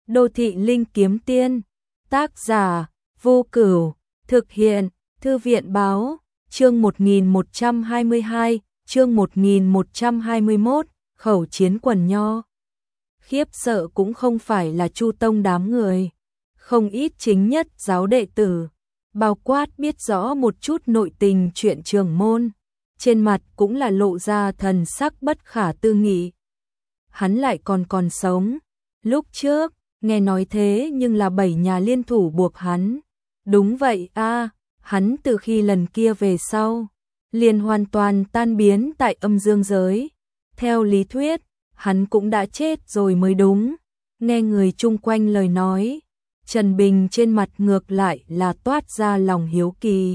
Đô thị linh kiếm tiên, tác giả, Vô Cửu, thực hiện, Thư viện báo, chương 1122, chương 1121, khẩu chiến quần nho. Khiếp sợ cũng không phải là Chu Tông đám người, không ít chính nhất giáo đệ tử, bao quát biết rõ một chút nội tình chuyện trường môn, trên mặt cũng là lộ ra thần sắc bất khả tư nghị. Hắn lại còn sống, lúc trước, nghe nói thế nhưng là 7 nhà liên thủ buộc hắn. Đúng vậy a, hắn từ khi lần kia về sau, liền hoàn toàn tan biến tại âm dương giới. Theo lý thuyết, hắn cũng đã chết rồi mới đúng. Nghe người chung quanh lời nói, Trần Bình trên mặt ngược lại là toát ra lòng hiếu kỳ.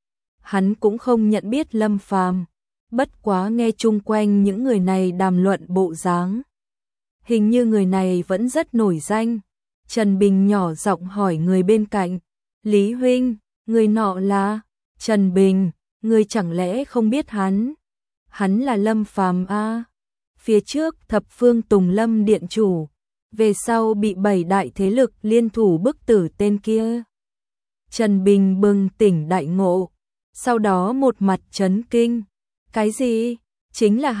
Hắn cũng không nhận biết Lâm Phàm, bất quá nghe chung quanh những người này đàm luận bộ dáng, hình như người này vẫn rất nổi danh. Trần Bình nhỏ giọng hỏi người bên cạnh, Lý huynh, người nọ là? Trần Bình, người chẳng lẽ không biết hắn? Hắn là Lâm Phàm a. Phía trước thập phương Tùng Lâm điện chủ, về sau bị 7 đại thế lực liên thủ bức tử tên kia. Trần Bình bừng tỉnh đại ngộ, sau đó một mặt chấn kinh. Cái gì? Chính là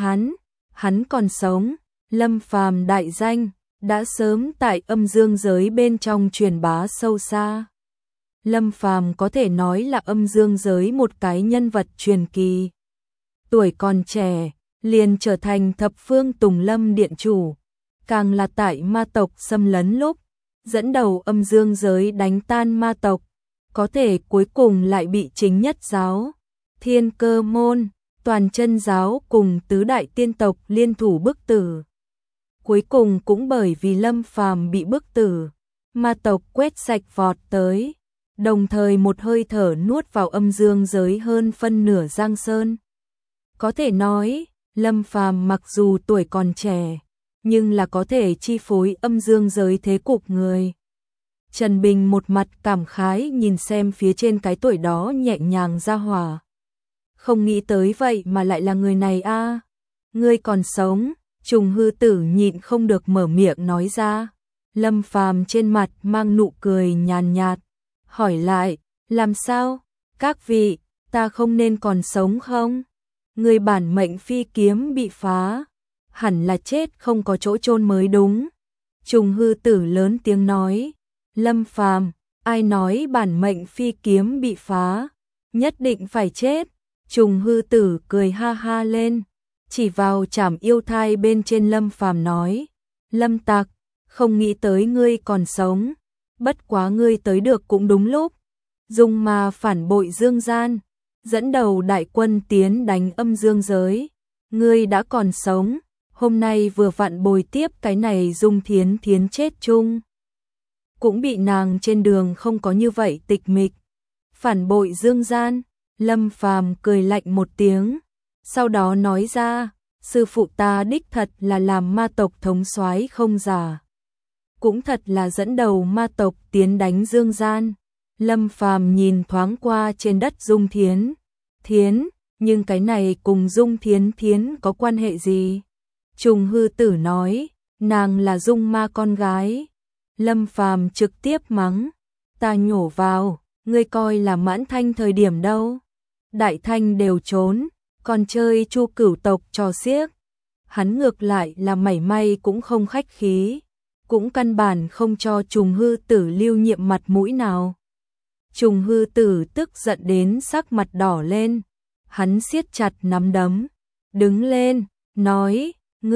hắn còn sống. Lâm Phàm đại danh đã sớm tại âm dương giới bên trong truyền bá sâu xa. Lâm Phàm có thể nói là âm dương giới một cái nhân vật truyền kỳ. Tuổi còn trẻ, liền trở thành thập phương Tùng Lâm điện chủ, càng là tại ma tộc xâm lấn lúc, dẫn đầu âm dương giới đánh tan ma tộc, có thể cuối cùng lại bị chính nhất giáo, Thiên Cơ môn, Toàn Chân giáo cùng tứ đại tiên tộc liên thủ bức tử. Cuối cùng cũng bởi vì Lâm Phàm bị bức tử, ma tộc quét sạch vọt tới, đồng thời một hơi thở nuốt vào âm dương giới hơn phân nửa Giang Sơn. Có thể nói, Lâm Phàm mặc dù tuổi còn trẻ, nhưng là có thể chi phối âm dương giới thế cục người. Trần Bình một mặt cảm khái nhìn xem phía trên cái tuổi đó nhẹ nhàng ra hỏa. Không nghĩ tới vậy mà lại là người này a. Ngươi còn sống. Trùng Hư Tử nhịn không được mở miệng nói ra. Lâm Phàm trên mặt mang nụ cười nhàn nhạt, hỏi lại, làm sao? Các vị, ta không nên còn sống không? Người bản mệnh phi kiếm bị phá, hẳn là chết không có chỗ chôn mới đúng. Trùng Hư Tử lớn tiếng nói, Lâm Phàm, ai nói bản mệnh phi kiếm bị phá, nhất định phải chết. Trùng Hư Tử cười ha ha lên, chỉ vào trảm yêu thai bên trên Lâm Phàm nói, Lâm Tặc, không nghĩ tới ngươi còn sống, bất quá ngươi tới được cũng đúng lúc. Dung ma phản bội dương gian, dẫn đầu đại quân tiến đánh âm dương giới, ngươi đã còn sống, hôm nay vừa vặn bồi tiếp cái này Dung Thiến Thiến chết chung. Cũng bị nàng trên đường không có như vậy tịch mịch. Phản bội dương gian, Lâm Phàm cười lạnh một tiếng, sau đó nói ra, sư phụ ta đích thật là làm ma tộc thống soái không giả, cũng thật là dẫn đầu ma tộc tiến đánh dương gian. Lâm Phàm nhìn thoáng qua trên đất Dung Thiến Thiến, nhưng cái này cùng Dung Thiến Thiến có quan hệ gì? Trùng Hư Tử nói, nàng là Dung ma con gái. Lâm Phàm trực tiếp mắng, ta nhổ vào, ngươi coi là Mãn Thanh thời điểm đâu? Đại Thanh đều trốn, còn chơi Chu Cửu tộc trò xiếc. Hắn ngược lại là mảy may cũng không khách khí, cũng căn bản không cho Trùng Hư Tử lưu nhiệm mặt mũi nào. Trùng Hư Tử tức giận đến sắc mặt đỏ lên, hắn siết chặt nắm đấm, đứng lên, nói,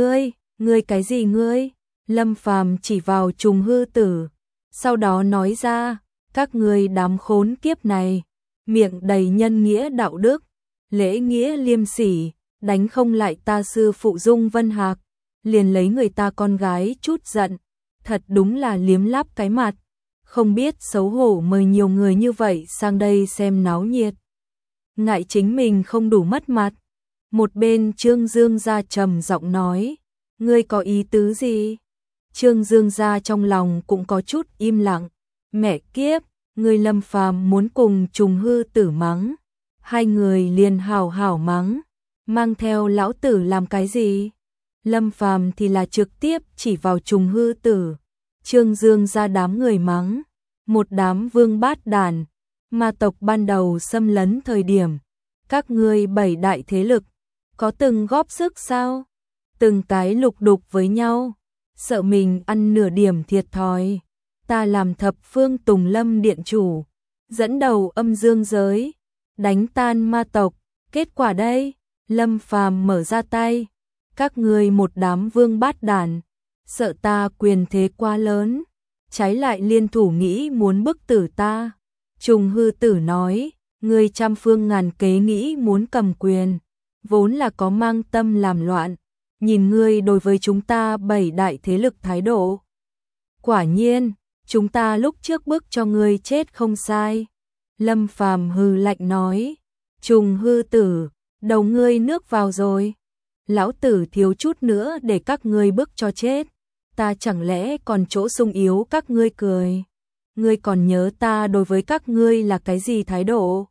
ngươi cái gì ngươi? Lâm Phàm chỉ vào Trùng Hư Tử, sau đó nói ra, các ngươi đám khốn kiếp này, miệng đầy nhân nghĩa đạo đức, lễ nghĩa liêm sỉ, đánh không lại ta sư phụ Dung Vân Hạc, liền lấy người ta con gái chút giận, thật đúng là liếm láp cái mặt, không biết xấu hổ mời nhiều người như vậy sang đây xem náo nhiệt. Ngại chính mình không đủ mất mặt. Một bên Trương Dương Gia trầm giọng nói, ngươi có ý tứ gì? Trương Dương Gia trong lòng cũng có chút im lặng, mẹ kiếp, ngươi Lâm Phàm muốn cùng Trùng Hư Tử mắng. Hai người liền hào hào mắng, mang theo lão tử làm cái gì? Lâm Phàm thì là trực tiếp chỉ vào Trùng Hư Tử, Trương Dương ra đám người mắng, một đám vương bát đàn, ma tộc ban đầu xâm lấn thời điểm, các ngươi 7 đại thế lực, có từng góp sức sao? Từng cái lục đục với nhau, sợ mình ăn nửa điểm thiệt thòi. Ta làm thập phương Tùng Lâm điện chủ, dẫn đầu âm dương giới, đánh tan ma tộc, kết quả đây, Lâm Phàm mở ra tay, các ngươi một đám vương bát đàn, sợ ta quyền thế quá lớn, trái lại liên thủ nghĩ muốn bức tử ta. Trùng Hư Tử nói, ngươi trăm phương ngàn kế nghĩ muốn cầm quyền, vốn là có mang tâm làm loạn, nhìn ngươi đối với chúng ta 7 đại thế lực thái độ. Quả nhiên, chúng ta lúc trước bức cho ngươi chết không sai. Lâm Phàm hừ lạnh nói, Trùng Hư Tử, đầu ngươi nước vào rồi. Lão tử thiếu chút nữa để các ngươi bức cho chết, ta chẳng lẽ còn chỗ sung yếu các ngươi cười. Ngươi còn nhớ ta đối với các ngươi là cái gì thái độ?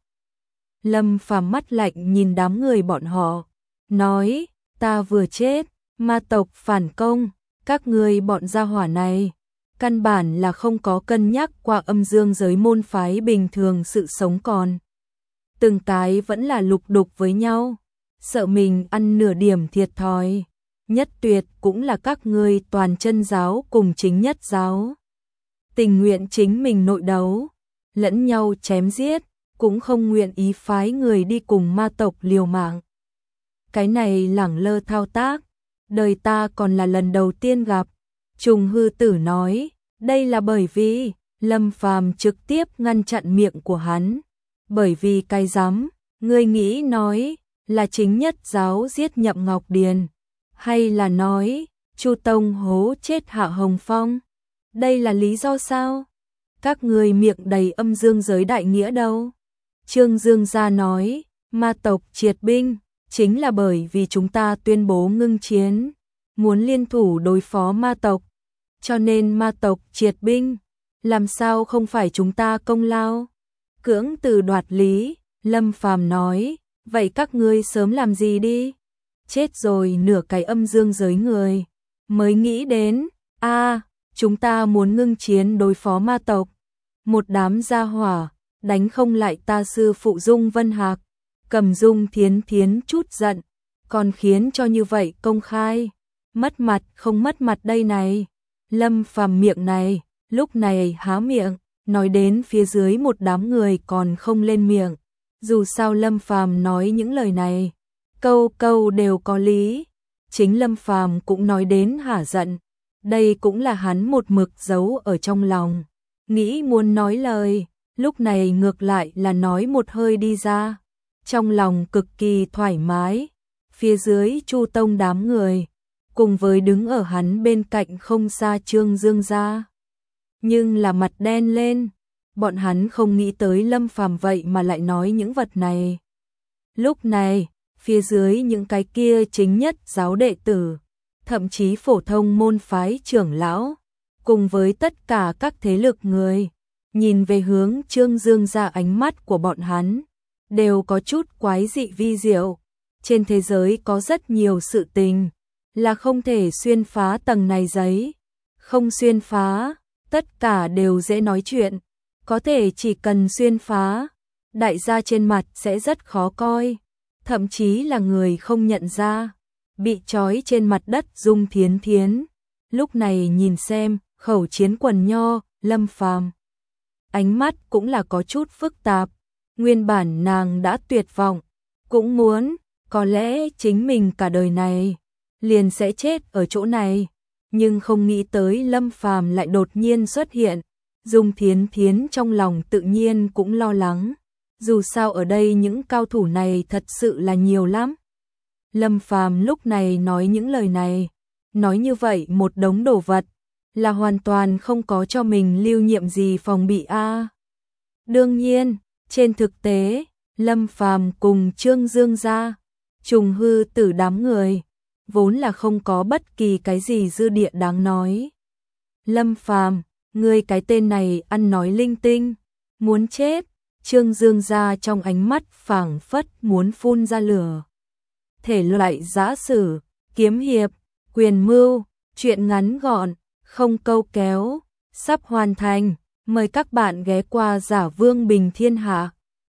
Lâm Phàm mắt lạnh nhìn đám người bọn họ, nói, ta vừa chết, ma tộc phản công, các ngươi bọn gia hỏa này, căn bản là không có cân nhắc qua âm dương giới môn phái bình thường sự sống còn. Từng cái vẫn là lục đục với nhau, sợ mình ăn nửa điểm thiệt thòi. Nhất Tuyệt cũng là các ngươi toàn chân giáo cùng chính nhất giáo. Tình nguyện chính mình nội đấu, lẫn nhau chém giết, cũng không nguyện ý phái người đi cùng ma tộc liều mạng. Cái này lẳng lơ thao tác, đời ta còn là lần đầu tiên gặp. Trùng Hư Tử nói, đây là bởi vì Lâm Phàm trực tiếp ngăn chặn miệng của hắn. Bởi vì cái dám, ngươi nghĩ nói là chính nhất giáo giết Nhậm Ngọc Điền, hay là nói Chu Tông hố chết Hạ Hồng Phong? Đây là lý do sao? Các người miệng đầy âm dương giới đại nghĩa đâu? Trương Dương gia nói, ma tộc triệt binh, chính là bởi vì chúng ta tuyên bố ngưng chiến, muốn liên thủ đối phó ma tộc, cho nên ma tộc triệt binh, làm sao không phải chúng ta công lao? Cưỡng từ đoạt lý, Lâm Phàm nói, vậy các ngươi sớm làm gì đi? Chết rồi nửa cái âm dương giới người, mới nghĩ đến, chúng ta muốn ngưng chiến đối phó ma tộc. Một đám gia hỏa, đánh không lại ta sư phụ Dung Vân Hạc, Cầm Dung Thiến Thiến chút giận, còn khiến cho như vậy công khai, mất mặt không mất mặt đây này. Lâm Phàm miệng này, lúc này há miệng, nói đến phía dưới một đám người còn không lên miệng. Dù sao Lâm Phàm nói những lời này, câu câu đều có lý. Chính Lâm Phàm cũng nói đến hả giận, đây cũng là hắn một mực giấu ở trong lòng, nghĩ muốn nói lời, lúc này ngược lại là nói một hơi đi ra, trong lòng cực kỳ thoải mái. Phía dưới Chu Tông đám người, cùng với đứng ở hắn bên cạnh không xa Trương Dương gia, nhưng là mặt đen lên, bọn hắn không nghĩ tới Lâm Phàm vậy mà lại nói những vật này. Lúc này, phía dưới những cái kia chính nhất giáo đệ tử, thậm chí phổ thông môn phái trưởng lão, cùng với tất cả các thế lực người, nhìn về hướng Trương Dương gia, ánh mắt của bọn hắn đều có chút quái dị vi diệu. Trên thế giới có rất nhiều sự tình là không thể xuyên phá tầng này giấy, không xuyên phá, tất cả đều dễ nói chuyện, có thể chỉ cần xuyên phá, đại gia trên mặt sẽ rất khó coi, thậm chí là người không nhận ra, bị trói trên mặt đất Dung Thiến Thiến. Lúc này nhìn xem, khẩu chiến quần nho, Lâm Phàm, ánh mắt cũng là có chút phức tạp, nguyên bản nàng đã tuyệt vọng, cũng muốn, có lẽ chính mình cả đời này liền sẽ chết ở chỗ này, nhưng không nghĩ tới Lâm Phàm lại đột nhiên xuất hiện. Dung Thiến Thiến trong lòng tự nhiên cũng lo lắng, dù sao ở đây những cao thủ này thật sự là nhiều lắm. Lâm Phàm lúc này nói những lời này, nói như vậy một đống đồ vật, là hoàn toàn không có cho mình lưu nhiệm gì phòng bị a. Đương nhiên, trên thực tế, Lâm Phàm cùng Trương Dương gia, Trùng Hư Tử đám người, vốn là không có bất kỳ cái gì dư địa đáng nói. Lâm Phàm, ngươi cái tên này ăn nói linh tinh, muốn chết. Trương Dương gia trong ánh mắt phảng phất muốn phun ra lửa. Thể loại giã sử, kiếm hiệp, quyền mưu, chuyện ngắn gọn, không câu kéo, sắp hoàn thành. Mời các bạn ghé qua Giả Vương Bình Thiên Hạ.